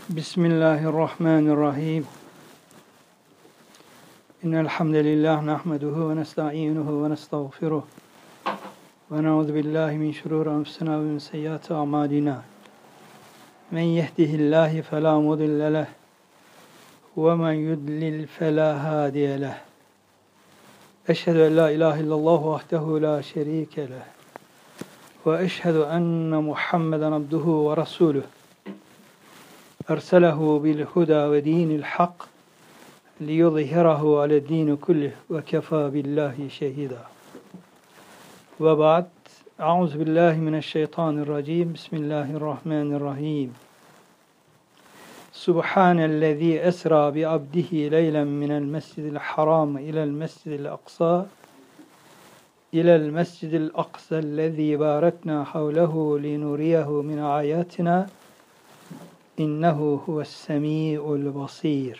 Bismillahirrahmanirrahim. İnnel hamdelellahi nahmeduhu ve nestainuhu ve nestağfiruh. Ve na'udzu billahi min şururi enfusina ve min seyyiati a'malina. Men yehdihillahu fela mudille leh ve men yudlil fela hadiye leh. Eşhedü en la ilahe illallah vahdehu la şerike leh. Ve eşhedü enne Muhammeden abduhu ve resuluh. Erselehu bil huda ve dinil hak liyuzhirahu ale'd-din kullih ve kefa billahi şehida. Ve ba'd. Euzu billahi mineşşeytanirracim. Bismillahirrahmanirrahim. Subhanellezî esra bi abdihi leylen minel mescidil haram ilel mescidil aksa ilel mescidil aksa'llezî barakna havlehu linuriyehu min ayatina İnnehu huves-semî'ul basîr.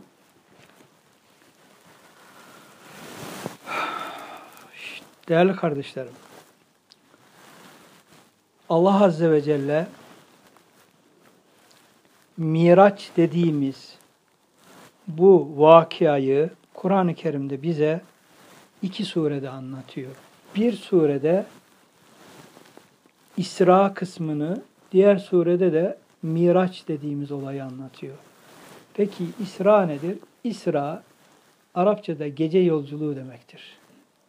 Değerli kardeşlerim, Allah Azze ve Celle Miraç dediğimiz bu vakayı Kur'an-ı Kerim'de bize iki surede anlatıyor. Bir surede İsra kısmını, diğer surede de Miraç dediğimiz olayı anlatıyor. Peki İsra nedir? İsra, Arapçada gece yolculuğu demektir.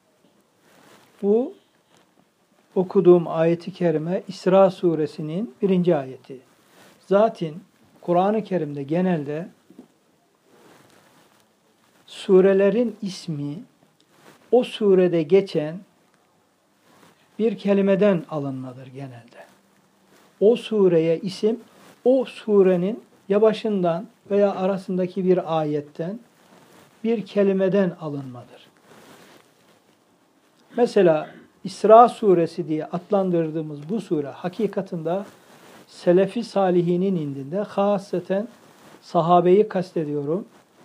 Bu okuduğum ayeti kerime İsra suresinin 1. ayeti. Zaten Kur'an-ı Kerim'de genelde surelerin ismi o surede geçen bir kelimeden alınmadır genelde. O sureye isim o surenin ya başından veya arasındaki bir ayetten, bir kelimeden alınmadır. Mesela İsra suresi diye adlandırdığımız bu sure hakikatında Selefi Salihinin indinde, hasreten sahabeyi kastediyorum,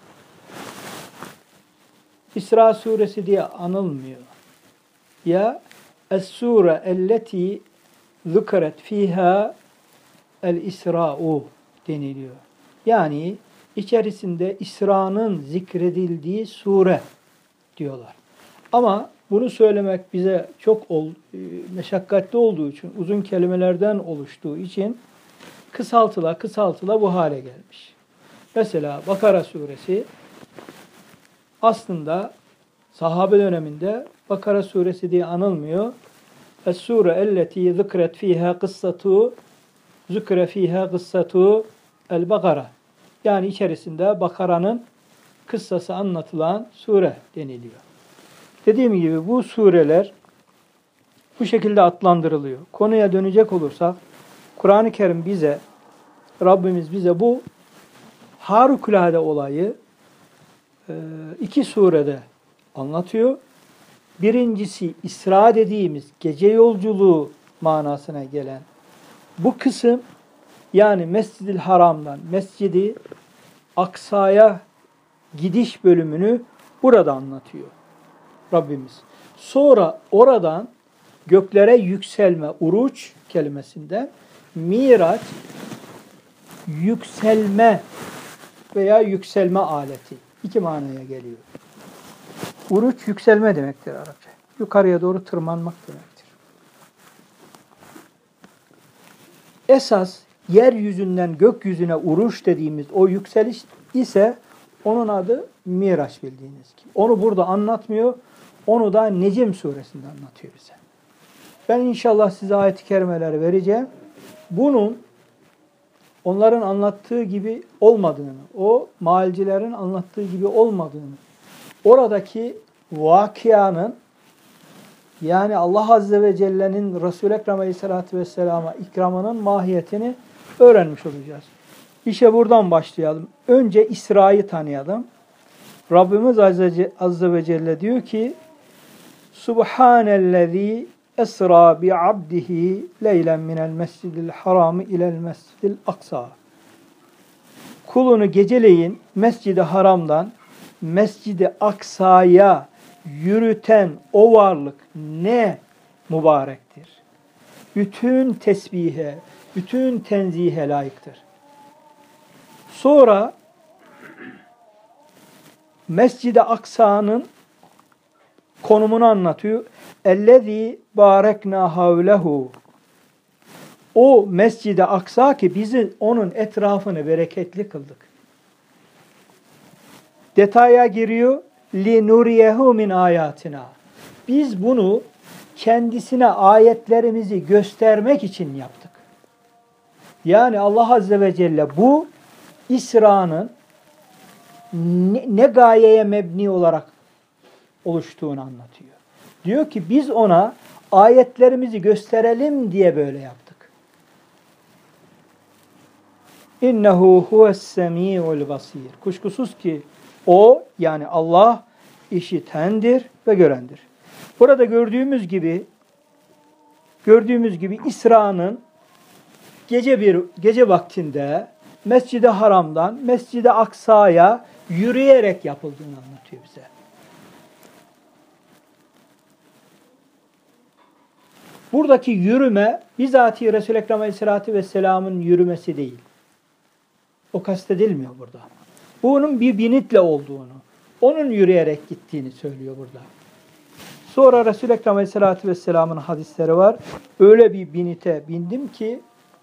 İsra suresi diye anılmıyor. Ya Es-sure elleti zükret fiha el-İsra'u deniliyor. Yani içerisinde İsra'nın zikredildiği sure diyorlar. Ama bunu söylemek bize çok meşakkatli olduğu için, uzun kelimelerden oluştuğu için kısaltıla bu hale gelmiş. Mesela Bakara suresi aslında sahabe döneminde Bakara suresi diye anılmıyor. Es-sure elleti zikret fiha kıssatu zükre fiha kıssatu el-Bakara. Yani içerisinde Bakara'nın kıssası anlatılan sure deniliyor. Dediğim gibi bu sureler bu şekilde adlandırılıyor. Konuya dönecek olursak, Kur'an-ı Kerim bize, Rabbimiz bize bu harikulade olayı iki surede anlatıyor. Birincisi İsra dediğimiz gece yolculuğu manasına gelen bu kısım, yani Mescid-i Haram'dan Mescid-i Aksa'ya gidiş bölümünü burada anlatıyor Rabbimiz. Sonra oradan göklere yükselme, uruç kelimesinden Miraç, yükselme veya yükselme aleti. İki manaya geliyor. Uruç yükselme demektir Arapça. Yukarıya doğru tırmanmak demektir. Esas yeryüzünden gökyüzüne uruş dediğimiz o yükseliş ise onun adı Miraç bildiğiniz gibi. Onu burada anlatmıyor. Onu da Necm suresinde anlatıyor bize. Ben inşallah size ayet-i kerimeleri vereceğim. Bunun onların anlattığı gibi olmadığını, o mealcilerin anlattığı gibi olmadığını, oradaki vakianın, yani Allah Azze ve Celle'nin Resul-i Ekrem Aleyhisselatü Vesselam'a ikramının mahiyetini öğrenmiş olacağız. İşte buradan başlayalım. Önce İsra'yı tanıyalım. Rabbimiz Azze ve Celle diyor ki Subhanellezî esra bi abdihi leylen minel mescidil harami ilel mescidil aksa. Kulunu geceleyin Mescid-i Haram'dan Mescid-i Aksa'ya yürüten o varlık ne mübarektir. Bütün tesbihe, bütün tenzihe layıktır. Sonra Mescid-i Aksa'nın konumunu anlatıyor. Ellezî bâreknâ havlehu. O Mescid-i Aksa ki bizi onun etrafını bereketli kıldık. Detaya giriyor. لِنُرِيَهُ min ayatina. Biz bunu kendisine ayetlerimizi göstermek için yaptık. Yani Allah Azze ve Celle bu İsra'nın ne gayeye mebni olarak oluştuğunu anlatıyor. Diyor ki biz ona ayetlerimizi gösterelim diye böyle yaptık. İnnehu huves-semî'ul basîr. Kuşkusuz ki o yani Allah işitendir ve görendir. Burada gördüğümüz gibi İsra'nın gece vaktinde Mescid-i Haram'dan Mescid-i Aksa'ya yürüyerek yapıldığını anlatıyor bize. Buradaki yürüme bizatihi Resul-i Ekrem Aleyhisselatü Vesselam'ın yürümesi değil. O kastedilmiyor burada. Bunun bir binitle olduğunu, onun yürüyerek gittiğini söylüyor burada. Sonra Resul-i Ekrem Aleyhisselatü Vesselam'ın hadisleri var. Öyle bir binite bindim ki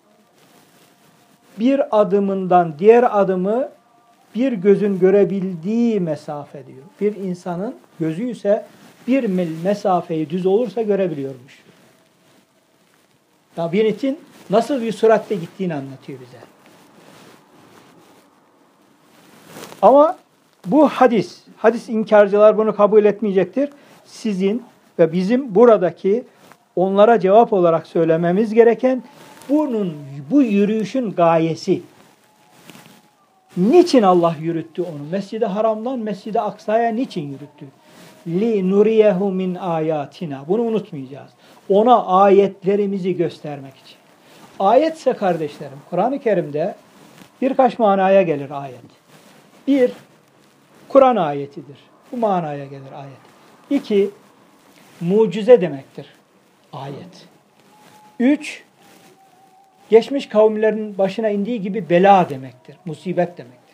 bir adımından diğer adımı bir gözün görebildiği mesafe diyor. Bir insanın gözü ise 1 mil mesafeyi düz olursa görebiliyormuş. Ya binitin nasıl bir süratle gittiğini anlatıyor bize. Ama bu hadis inkarcılar bunu kabul etmeyecektir. Sizin ve bizim buradaki onlara cevap olarak söylememiz gereken bu yürüyüşün gayesi. Niçin Allah yürüttü onu? Mescid-i Haram'dan Mescid-i Aksa'ya niçin yürüttü? لِنُرِيَهُ min ayatina. Bunu unutmayacağız. Ona ayetlerimizi göstermek için. Ayetse kardeşlerim, Kur'an-ı Kerim'de birkaç manaya gelir ayet. Bir, Kur'an ayetidir. Bu manaya gelir ayet. İki, mucize demektir ayet. Üç, geçmiş kavimlerin başına indiği gibi bela demektir. Musibet demektir.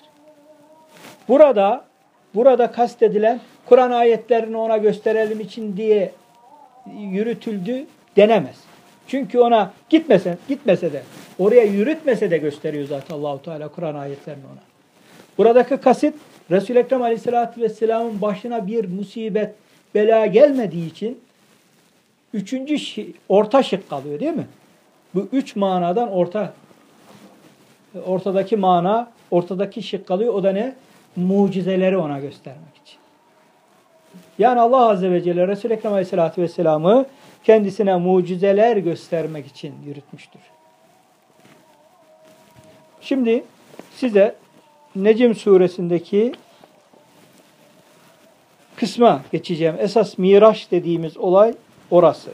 Burada kastedilen Kur'an ayetlerini ona gösterelim için diye yürütüldü denemez. Çünkü ona gitmese de oraya yürütmese de gösteriyor zaten Allahu Teala Kur'an ayetlerini ona. Buradaki kasıt Resul-i Ekrem Aleyhisselatü Vesselam'ın başına bir musibet, bela gelmediği için orta şık kalıyor değil mi? Bu 3 manadan ortadaki şık kalıyor. O da ne? Mucizeleri ona göstermek için. Yani Allah Azze ve Celle Resul-i Ekrem Aleyhisselatü Vesselam'ı kendisine mucizeler göstermek için yürütmüştür. Şimdi size Necm suresindeki kısma geçeceğim. Esas Miraç dediğimiz olay orası.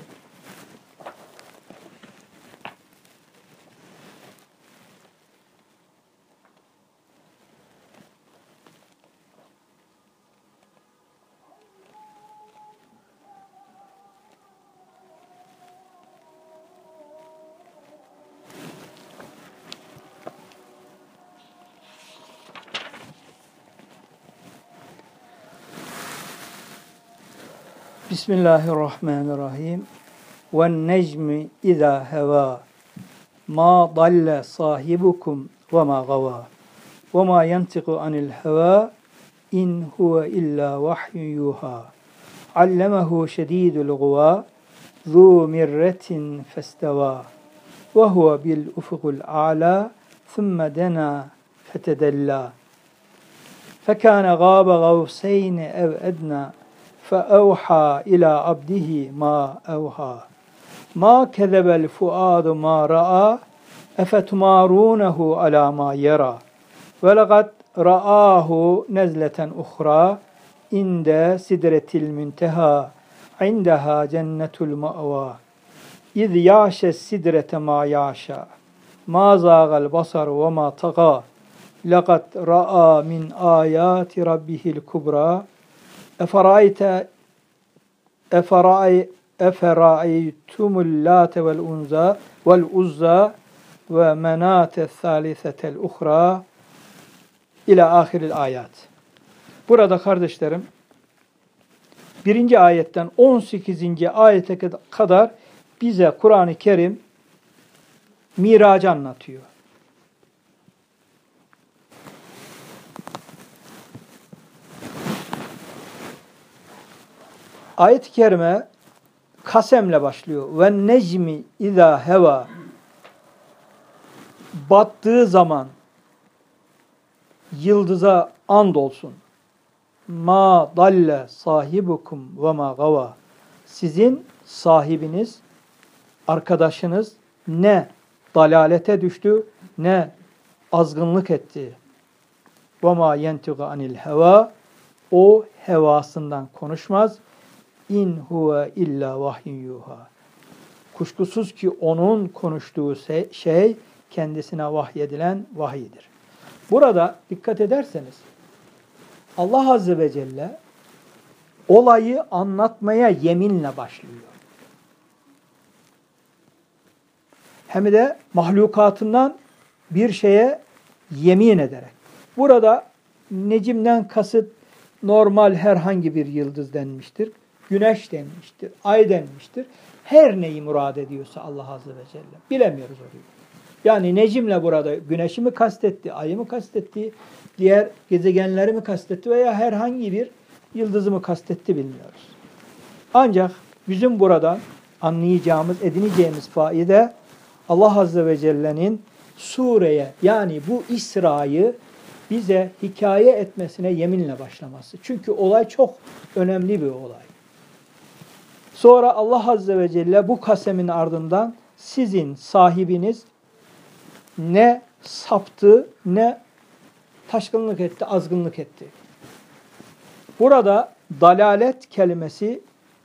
Bismillahirrahmanirrahim. وَالنَّجْمِ اِذَا هَوَى مَا ضَلَّ صَاحِبُكُمْ وَمَا غَوَى وَمَا يَنْتِقُ عَنِ الْهَوَى اِنْ هُوَ إِلَّا وَحْيٌ يُوحَى عَلَّمَهُ شَدِيدُ الْقُوَى ذُو مِرَّةٍ فَاسْتَوَى وَهُوَ بِالْأُفُقِ الْأَعْلَى ثُمَّ دَنَا فَتَدَلَّى فَكَانَ غَابَ قَوْسَيْنِ أَوْ أَدْنَى فَأَوْحَى إِلَى عَبْدِهِ مَا أَوْحَى مَا كَذَبَ الْفُؤَادُ مَا رَأَى أَفَتُمَارُونَهُ عَلَى مَا يَرَى وَلَقَدْ رَآهُ نَزْلَةً أُخْرَى عِنْدَ سِدْرَةِ الْمُنْتَهَى عِنْدَهَا جَنَّةُ الْمَأْوَى إِذْ يَغْشَى السِّدْرَةَ مَا يَغْشَى مَا زَاغَ الْبَصَرُ وَمَا طَغَى لَقَدْ رَأَى مِنْ آيَاتِ رَبِّهِ الْكُبْرَى أَفَرَأَيْتُمُ اللَّاتَ وَالْعُزَّى وَمَنَاةَ الثَّالِثَةَ الْأُخْرَى İlâ ahiril ayat. Burada kardeşlerim, 1. ayetten 18. ayete kadar bize Kur'an-ı Kerim miracı anlatıyor. Ayet-i kerime kasemle başlıyor. Ve necmi izâ heva, battığı zaman yıldıza andolsun. Ma dalle sahibukum ve ma gava. Sizin sahibiniz, arkadaşınız ne dalalete düştü, ne azgınlık etti. Ve ma yentigu anil heva. O hevasından konuşmaz. İn huve illa vahyin yuha. Kuşkusuz ki onun konuştuğu şey kendisine vahyedilen vahiydir. Burada dikkat ederseniz Allah Azze ve Celle olayı anlatmaya yeminle başlıyor. Hem de mahlukatından bir şeye yemin ederek. Burada necimden kasıt normal herhangi bir yıldız denmiştir. Güneş denmiştir, ay denmiştir. Her neyi murad ediyorsa Allah Azze ve Celle. Bilemiyoruz orayı. Yani necimle burada güneşi mi kastetti, ayı mı kastetti, diğer gezegenleri mi kastetti veya herhangi bir yıldızı mı kastetti bilmiyoruz. Ancak bizim buradan anlayacağımız, edineceğimiz faide Allah Azze ve Celle'nin sureye yani bu İsra'yı bize hikaye etmesine yeminle başlaması. Çünkü olay çok önemli bir olay. Sonra Allah Azze ve Celle bu kasemin ardından sizin sahibiniz ne saptı ne taşkınlık etti, azgınlık etti. Burada dalalet kelimesi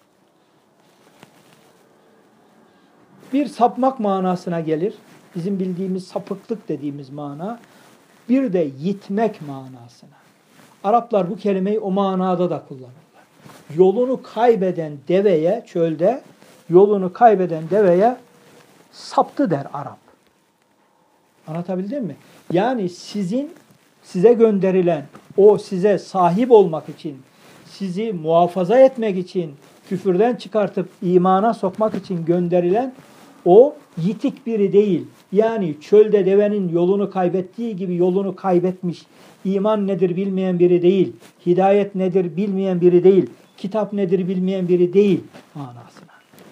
bir sapmak manasına gelir. Bizim bildiğimiz sapıklık dediğimiz mana. Bir de yitmek manasına. Araplar bu kelimeyi o manada da kullanırlar. Yolunu kaybeden deveye, çölde yolunu kaybeden deveye saptı der Arap. Anlatabildim mi? Yani size gönderilen, o size sahip olmak için, sizi muhafaza etmek için, küfürden çıkartıp imana sokmak için gönderilen o yitik biri değil. Yani çölde devenin yolunu kaybettiği gibi yolunu kaybetmiş, iman nedir bilmeyen biri değil, hidayet nedir bilmeyen biri değil, kitap nedir bilmeyen biri değil manasına.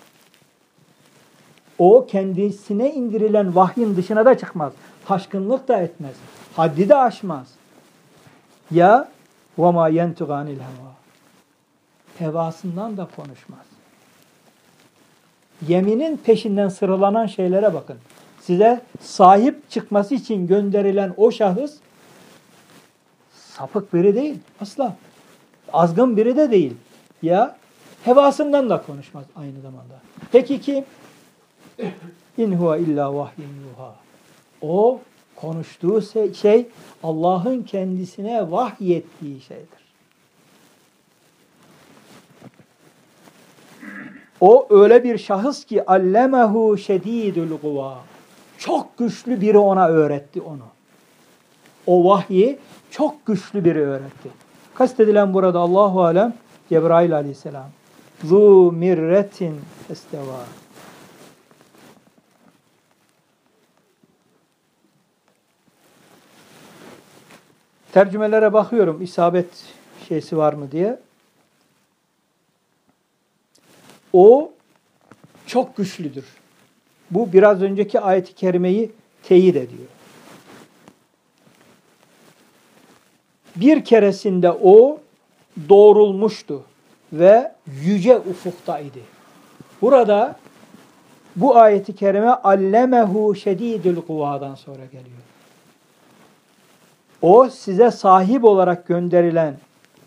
O kendisine indirilen vahyin dışına da çıkmaz. Taşkınlık da etmez. Haddi de aşmaz. Ya وَمَا يَنْتُغَ عَنِ الْهَوَى. Hevasından da konuşmaz. Yeminin peşinden sıralanan şeylere bakın. Size sahip çıkması için gönderilen o şahıs sapık biri değil. Asla. Azgın biri de değil. Ya hevasından da konuşmaz aynı zamanda. Peki kim? İn huve illa vahyin yuha. O konuştuğu şey Allah'ın kendisine vahyettiği şeydir. O öyle bir şahıs ki allemehu şedidul kuva. Çok güçlü biri ona öğretti onu. O vahyi çok güçlü biri öğretti. Kastedilen burada Allahu alem Cebrail aleyhisselam. Zu mirretin esteva. Tercümelere bakıyorum isabet şeysi var mı diye. O çok güçlüdür. Bu biraz önceki ayet-i kerimeyi teyit ediyor. Bir keresinde o doğrulmuştu ve yüce ufuktaydı. Burada bu ayet-i kerime allemehu şedidül kuvadan sonra geliyor. O size sahip olarak gönderilen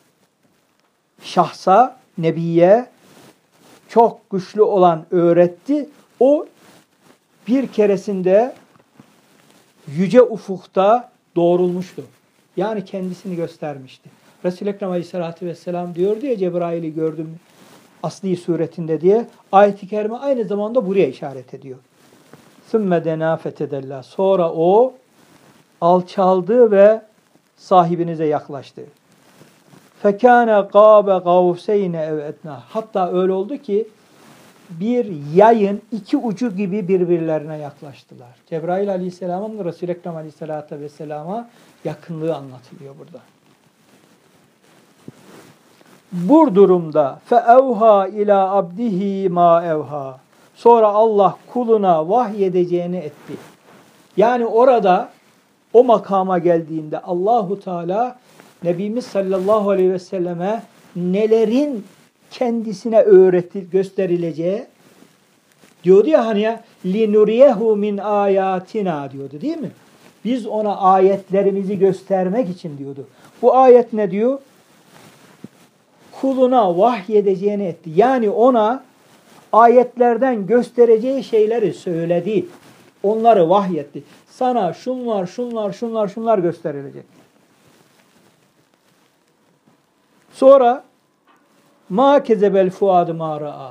şahsa, nebiye çok güçlü olan öğretti. O bir keresinde yüce ufukta doğrulmuştu. Yani kendisini göstermişti. Resul-i Ekrem Aleyhisselatü Vesselam diyordu ya Cebrail'i gördüm asli suretinde diye. Ayet-i kerime aynı zamanda buraya işaret ediyor. ثُمَّ دَنَا فَتَدَلَّا. Sonra o alçaldı ve sahibinize yaklaştı. Fekâne gâbe gavseyne ev etnâ. Hatta öyle oldu ki bir yayın iki ucu gibi birbirlerine yaklaştılar. Cebrail Aleyhisselam'ın Resul-i Ekrem Aleyhisselatü Vesselam'a yakınlığı anlatılıyor burada. Bu durumda feevha ila abdihi ma evha. Sonra Allah kuluna vahyedeceğini etti. Yani orada o makama geldiğinde Allahu Teala Nebimiz sallallahu aleyhi ve selleme nelerin kendisine gösterileceği diyordu ya hani ya linuriyehu min ayatina diyordu değil mi? Biz ona ayetlerimizi göstermek için diyordu. Bu ayet ne diyor? Kuluna vahyedeceğini etti. Yani ona ayetlerden göstereceği şeyleri söyledi. Onları vahyetti. Sana şunlar gösterilecek. Sonra ma kezebel fuadu ma ra'a.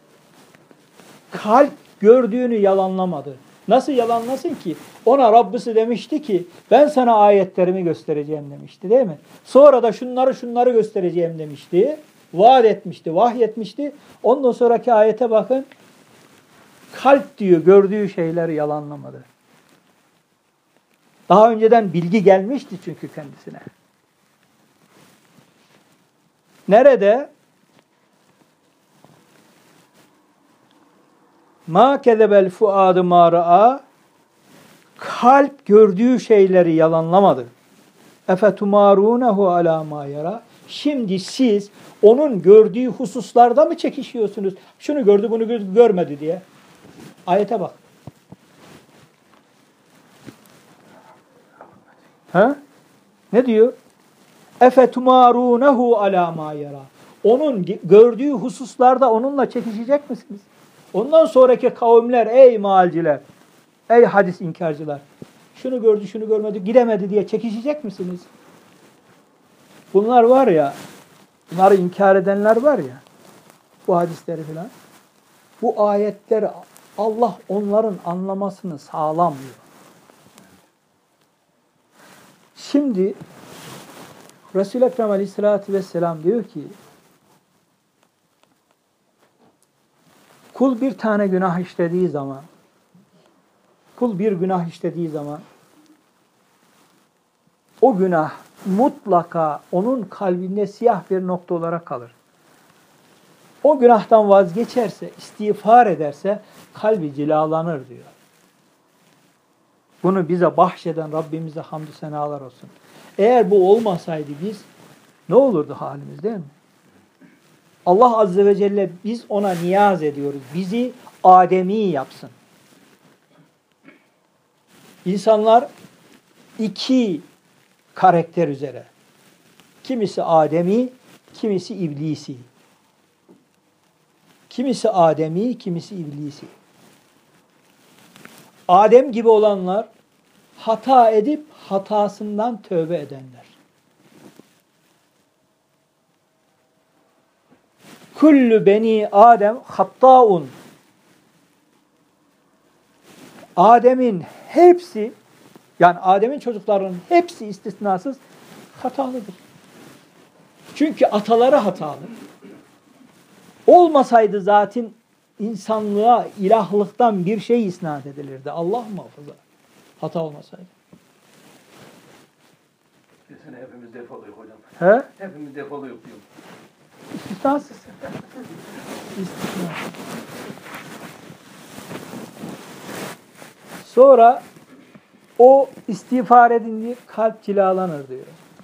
Kalp gördüğünü yalanlamadı. Nasıl yalanlasın ki? Ona Rabbisi demişti ki ben sana ayetlerimi göstereceğim demişti değil mi? Sonra da şunları göstereceğim demişti. Vaat etmişti, vahyetmişti. Ondan sonraki ayete bakın. Kalp diyor gördüğü şeyleri yalanlamadı. Daha önceden bilgi gelmişti çünkü kendisine. Nerede? Ma kezebel fuadu ma ra'a. Kalp gördüğü şeyleri yalanlamadı. Efetumarunehu ala ma yara. Şimdi siz onun gördüğü hususlarda mı çekişiyorsunuz? Şunu gördü, bunu görmedi diye. Ayete bak. Ha? Ne diyor? Efetumarunehu ala ma yara. Onun gördüğü hususlarda onunla çekişecek misiniz? Ondan sonraki kavimler, ey mealciler, ey hadis inkarcılar, şunu gördü, şunu görmedi, gidemedi diye çekişecek misiniz? Bunlar var ya, bunları inkar edenler var ya, bu hadisleri filan, bu ayetleri Allah onların anlamasını sağlamıyor. Şimdi Resul-i Ekrem Aleyhisselatü Vesselam diyor ki, kul bir tane günah işlediği zaman, o günah mutlaka onun kalbinde siyah bir nokta olarak kalır. O günahtan vazgeçerse, istiğfar ederse kalbi cilalanır diyor. Bunu bize bahşeden Rabbimize hamdü senalar olsun. Eğer bu olmasaydı biz ne olurdu halimiz değil mi? Allah Azze ve Celle biz ona niyaz ediyoruz. Bizi Ademî yapsın. İnsanlar iki karakter üzere. Kimisi Ademî, kimisi İblisi. Kimisi Ademî, kimisi İblisi. Adem gibi olanlar hata edip hatasından tövbe edenler. Kullu beni Adem hattâun. Adem'in hepsi, yani Adem'in çocuklarının hepsi istisnasız hatalıdır. Çünkü ataları hatalı. Olmasaydı zaten insanlığa ilahlıktan bir şey isnat edilirdi. Allah muhafaza. Hata olmasaydı. Desene hepimiz defoluyuk hocam. He? Hepimiz defoluyuk diyorum. İstisnasız. İstisnasız. Sonra o istiğfar edince kalp cilalanır diyor.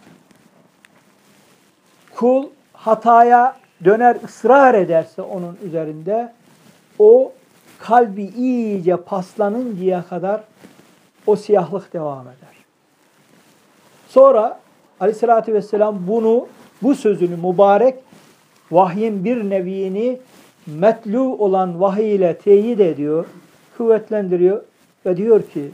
Kul hataya döner ısrar ederse onun üzerinde o kalbi iyice paslanıncaya kadar o siyahlık devam eder. Sonra Aleyhisselatü Vesselam bu sözünü mübarek vahyin bir nevini metlu olan vahiy ile teyit ediyor, kuvvetlendiriyor ve diyor ki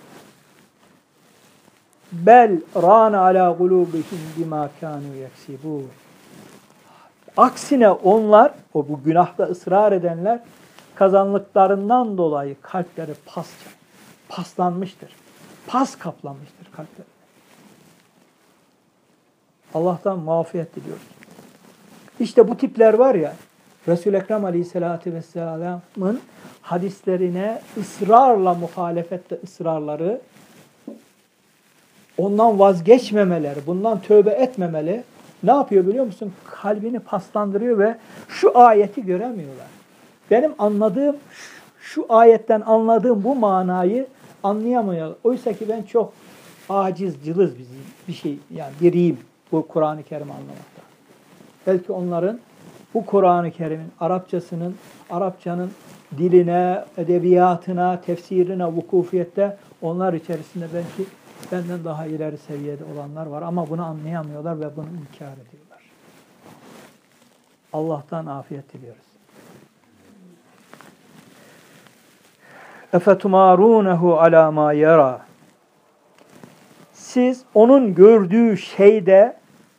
bel râne alâ gulûbihim bimâ kânû yeksibûn. Aksine onlar, bu günahta ısrar edenler, kazanlıklarından dolayı kalpleri paslanmıştır. Pas kaplamıştır kalpleri. Allah'tan mağfiret diliyoruz. İşte bu tipler var ya, Resul-i Ekrem Aleyhisselatü Vesselam'ın hadislerine ısrarla muhalefette ısrarları, ondan vazgeçmemeleri, bundan tövbe etmemeleri ne yapıyor biliyor musun? Kalbini paslandırıyor ve şu ayeti göremiyorlar. Benim anladığım, şu ayetten anladığım bu manayı anlayamıyorlar. Oysa ki ben çok aciz, cılız bir şey, yani biriyim bu Kur'an-ı Kerim'i anlamakta. Belki onların bu Kur'an-ı Kerim'in Arapçanın diline, edebiyatına, tefsirine, vukufiyette onlar içerisinde belki benden daha ileri seviyede olanlar var ama bunu anlayamıyorlar ve bunu inkar ediyorlar. Allah'tan afiyet diliyoruz. اَفَتُمَارُونَهُ عَلَى مَا يَرَى Siz onun gördüğü şeyde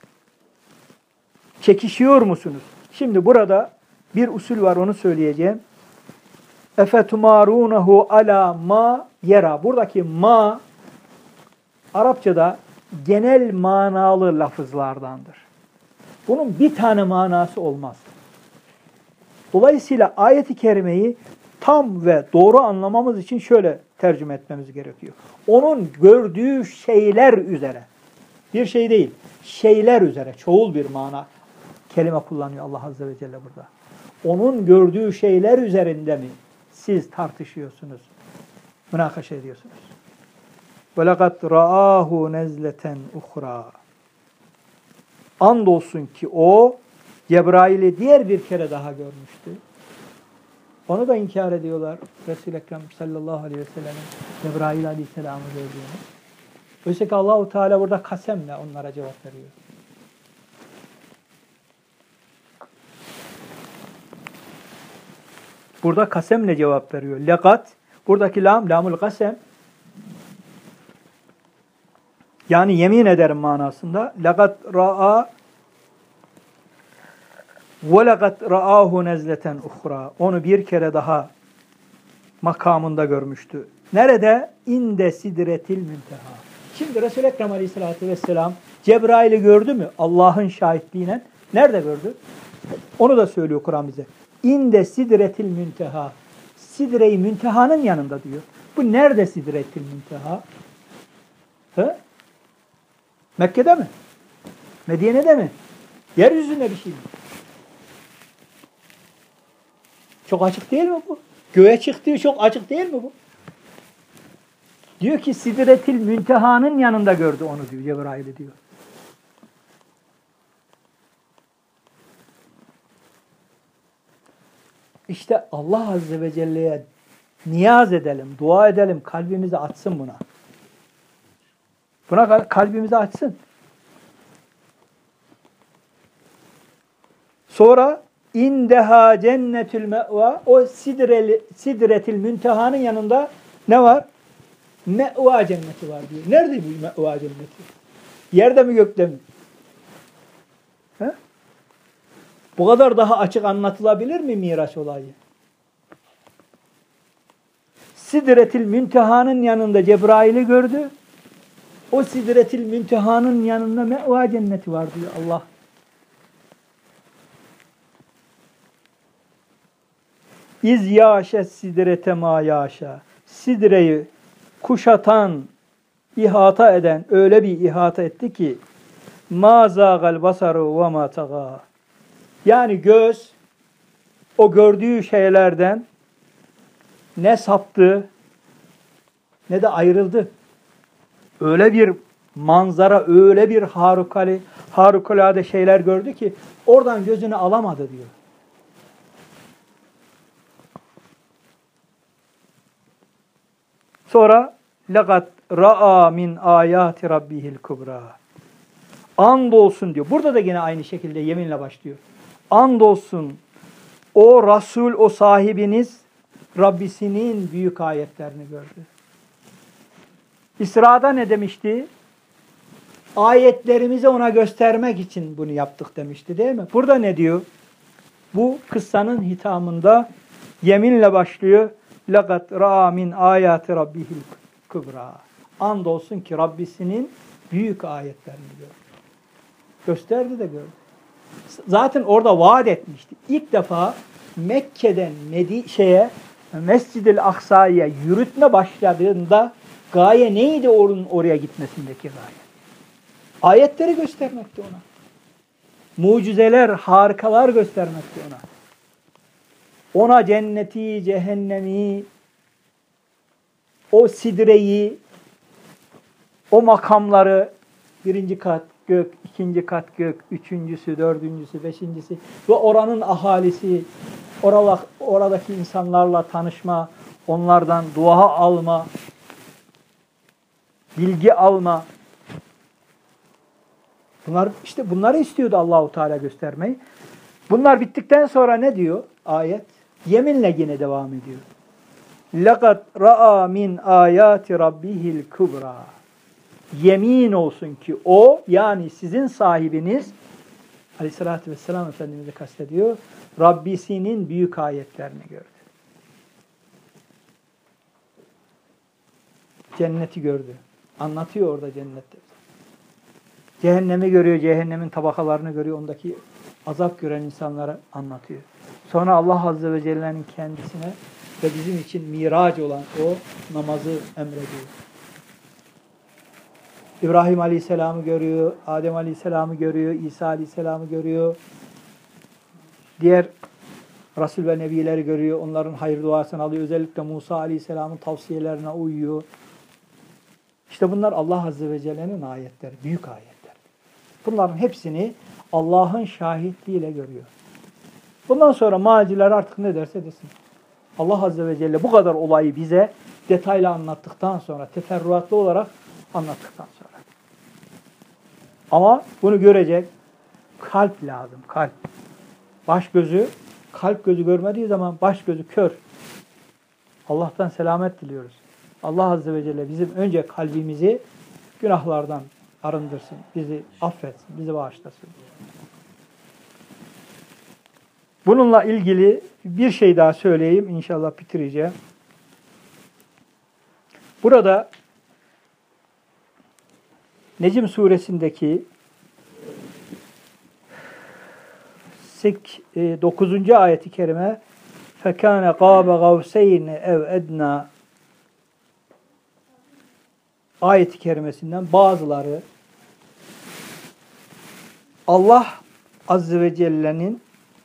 çekişiyor musunuz? Şimdi burada bir usul var, onu söyleyeceğim. اَفَتُمَارُونَهُ عَلَى مَا يَرَى Buradaki ma Arapçada genel manalı lafızlardandır. Bunun bir tane manası olmaz. Dolayısıyla ayet-i kerimeyi tam ve doğru anlamamız için şöyle tercüme etmemiz gerekiyor. Onun gördüğü şeyler üzere, bir şey değil, şeyler üzere, çoğul bir mana kelime kullanıyor Allah Azze ve Celle burada. Onun gördüğü şeyler üzerinde mi siz tartışıyorsunuz, münakaşa ediyorsunuz? وَلَقَدْ رَآهُ نَزْلَةً اُخْرَى Andolsun ki o Cebrail'i diğer bir kere daha görmüştü. Onu da inkar ediyorlar. Resul-i Ekrem sallallahu aleyhi ve sellem'in Cebrail aleyhisselam'ı gördüğünü. Oysa ki Allah-u Teala burada kasemle onlara cevap veriyor. Burada kasemle cevap veriyor. Lekat, buradaki lamul kasem, yani yemin ederim manasında. Lekat ra'a وَلَقَدْ رَآهُ نَزْلَةً اُخْرَى Onu bir kere daha makamında görmüştü. Nerede? İnde sidretil münteha. Şimdi Resul-i Ekrem Aleyhisselatü Vesselam Cebrail'i gördü mü? Allah'ın şahitliğine. Nerede gördü? Onu da söylüyor Kur'an bize. İnde sidretil münteha. Sidre-i müntehanın yanında diyor. Bu nerede sidretil münteha? He? Mekke'de mi? Medine'de mi? Yeryüzünde bir şey mi? Çok açık değil mi bu? Göğe çıktığı çok açık değil mi bu? Diyor ki Sidretil Münteha'nın yanında gördü onu diyor Cebrail'i diyor. İşte Allah Azze ve Celle'ye niyaz edelim, dua edelim, kalbimizi açsın buna. Buna kalbimizi açsın. Sonra İndeha cennetül me'va o sidretil müntehanın yanında ne var? Me'va cenneti var diyor. Nerede bu me'va cenneti? Yerde mi gökte mi? He? Bu kadar daha açık anlatılabilir mi Miraç olayı? Sidretil müntehanın yanında Cebrail'i gördü. O sidretil müntehanın yanında me'va cenneti var diyor Allah. İz yâşe sidrete mâ yâşa. Sidreyi kuşatan, ihata eden, öyle bir ihata etti ki mâ zâgal basaru ve mâ tagâ. Yani göz o gördüğü şeylerden ne saptı ne de ayrıldı. Öyle bir manzara, öyle bir harikulade şeyler gördü ki oradan gözünü alamadı diyor. Sonra لَقَدْ رَآ مِنْ آيَاتِ رَبِّهِ الْكُبْرَى Andolsun diyor. Burada da yine aynı şekilde yeminle başlıyor. Andolsun o Resul, o sahibiniz Rabbisinin büyük ayetlerini gördü. İsra'da ne demişti? Ayetlerimizi ona göstermek için bunu yaptık demişti değil mi? Burada ne diyor? Bu kıssanın hitamında yeminle başlıyor. لَقَدْ رَآ مِنْ آيَاتِ رَبِّهِ الْكُبْرَى Andolsun ki Rabbisinin büyük ayetlerini gördü. Gösterdi de gördü. Zaten orada vaat etmişti. İlk defa Mekke'den Mescid-i Aksa'ya yürütme başladığında gaye neydi onun oraya gitmesindeki gaye? Ayetleri göstermekti ona. Mucizeler, harikalar göstermekti ona. Ona cenneti, cehennemi, o sidreyi, o makamları, birinci kat gök, ikinci kat gök, üçüncüsü, dördüncüsü, beşincisi ve oranın ahalisi, oradaki insanlarla tanışma, onlardan dua alma, bilgi alma. Bunları istiyordu Allahu Teala göstermeyi. Bunlar bittikten sonra ne diyor ayet? Yeminle yine devam ediyor. لَقَدْ رَأَى مِنْ آيَاتِ رَبِّهِ الْكُبْرَى. Yemin olsun ki o, yani sizin sahibiniz Aleyhisselatü Vesselam Efendimiz'i kastediyor, Rabbisinin büyük ayetlerini gördü. Cenneti gördü. Anlatıyor orada cennette. Cehennemi görüyor, cehennemin tabakalarını görüyor, ondaki azap gören insanlara anlatıyor. Sonra Allah Azze ve Celle'nin kendisine ve bizim için miraç olan o namazı emrediyor. İbrahim Aleyhisselam'ı görüyor, Adem Aleyhisselam'ı görüyor, İsa Aleyhisselam'ı görüyor. Diğer Resul ve Nebileri görüyor, onların hayır duasını alıyor. Özellikle Musa Aleyhisselam'ın tavsiyelerine uyuyor. İşte bunlar Allah Azze ve Celle'nin ayetleri, büyük ayetler. Bunların hepsini Allah'ın şahitliğiyle görüyor. Bundan sonra maciler artık ne derse desin. Allah Azze ve Celle bu kadar olayı bize detaylı anlattıktan sonra, teferruatlı olarak anlattıktan sonra. Ama bunu görecek kalp lazım, kalp. Baş gözü, kalp gözü görmediği zaman baş gözü kör. Allah'tan selamet diliyoruz. Allah Azze ve Celle bizim önce kalbimizi günahlardan arındırsın, bizi affetsin, bizi bağışlasın. Bununla ilgili bir şey daha söyleyeyim, inşallah bitireceğim. Burada Necm suresindeki 9. ayeti kerime فَكَانَ قَابَ غَوْسَيْنِ اَوْ اَدْنَا ayeti kerimesinden bazıları Allah Azze ve Celle'nin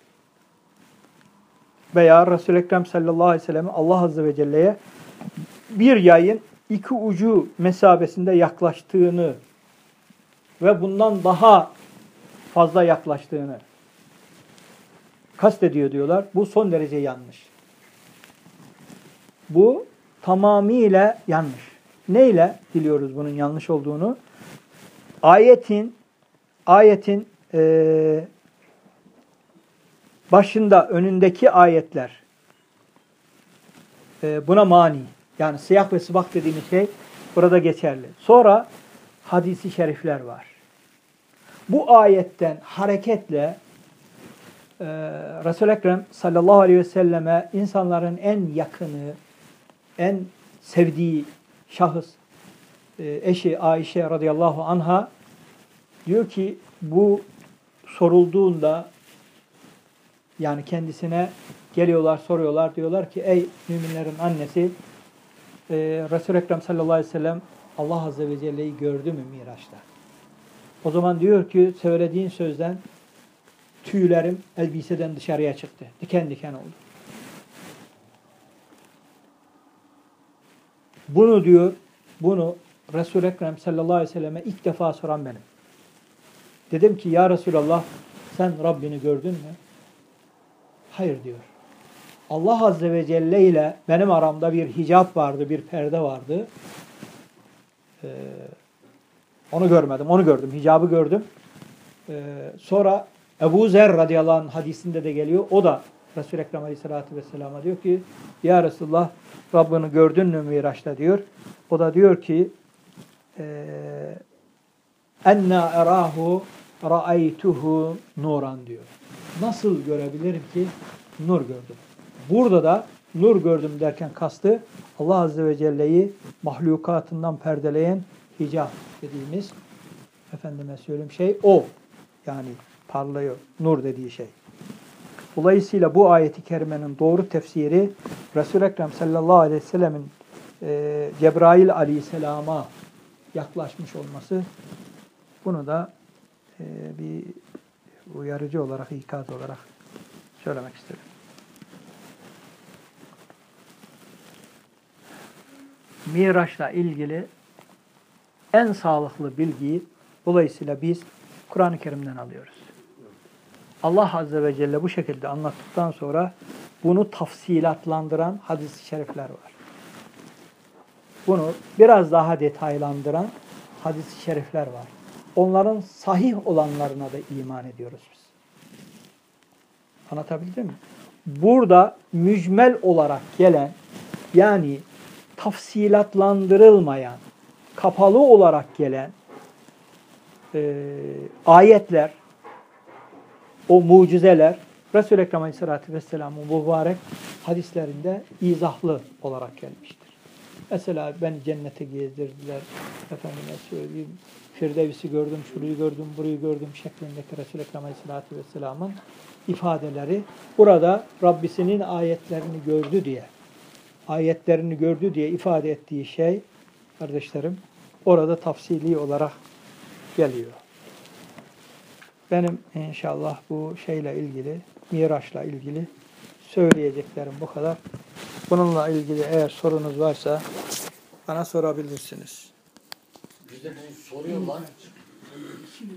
veya Resul-i Ekrem sallallahu aleyhi ve sellem'in Allah Azze ve Celle'ye bir yayın iki ucu mesabesinde yaklaştığını ve bundan daha fazla yaklaştığını kastediyor diyorlar. Bu son derece yanlış. Bu tamamıyla yanlış. Neyle biliyoruz bunun yanlış olduğunu? Ayetin başında, önündeki ayetler buna mani. Yani siyah ve sıbak dediğimiz şey burada geçerli. Sonra hadisi şerifler var. Bu ayetten hareketle Resul-i Ekrem sallallahu aleyhi ve selleme insanların en yakını, en sevdiği şahıs, eşi Ayşe radıyallahu anha diyor ki bu sorulduğunda yani kendisine geliyorlar, soruyorlar, diyorlar ki ey müminlerin annesi Resul-i Ekrem sallallahu aleyhi ve sellem Allah Azze ve Celle'yi gördü mü Miraç'ta? O zaman diyor ki söylediğin sözden tüylerim elbiseden dışarıya çıktı. Diken diken oldu. Bunu Resul-i Ekrem sallallahu aleyhi ve selleme ilk defa soran benim. Dedim ki ya Resulallah sen Rabbini gördün mü? Hayır diyor. Allah Azze ve Celle ile benim aramda bir hicap vardı, bir perde vardı. Onu görmedim, onu gördüm, hicabı gördüm. Sonra Ebu Zer radıyallahu anh hadisinde de geliyor. O da Resul-i Ekrem aleyhissalatü vesselam'a diyor ki ya Resulullah Rabbini gördün mü Miraç'ta diyor. O da diyor ki enna erahu ra'aytuhu nuran diyor. Nasıl görebilirim ki? Nur gördüm. Burada da nur gördüm derken kastı Allah Azze ve Celle'yi mahlukatından perdeleyen hicap dediğimiz efendime söyleyeyim şey o. Yani parlıyor. Nur dediği şey. Dolayısıyla bu ayeti kerimenin doğru tefsiri Resul-i Ekrem sallallahu aleyhi ve sellemin Cebrail aleyhisselama yaklaşmış olması. Bunu da bir uyarıcı olarak, ikaz olarak söylemek istedim. Miraç'la ilgili en sağlıklı bilgiyi dolayısıyla biz Kur'an-ı Kerim'den alıyoruz. Allah Azze ve Celle bu şekilde anlattıktan sonra bunu tafsilatlandıran hadis-i şerifler var. Bunu biraz daha detaylandıran hadis-i şerifler var. Onların sahih olanlarına da iman ediyoruz biz. Anlatabildim mi? Burada mücmel olarak gelen, yani tafsilatlandırılmayan, kapalı olarak gelen ayetler, o mucizeler Resul-i Ekrem Aleyhisselatü Vesselam'ın mübarek hadislerinde izahlı olarak gelmiştir. Mesela beni cennete gezdirdiler, efendime söyleyeyim, Firdevs'i gördüm, şurayı gördüm, burayı gördüm şeklindeki Resul-i Ekrem Aleyhisselatü Vesselam'ın ifadeleri burada Rabbisinin ayetlerini gördü diye ifade ettiği şey, kardeşlerim, orada tafsili olarak geliyor. Benim inşallah bu şeyle ilgili, Miraç'la ilgili söyleyeceklerim bu kadar. Bununla ilgili eğer sorunuz varsa bana sorabilirsiniz. Bizde bunu soruyorlar.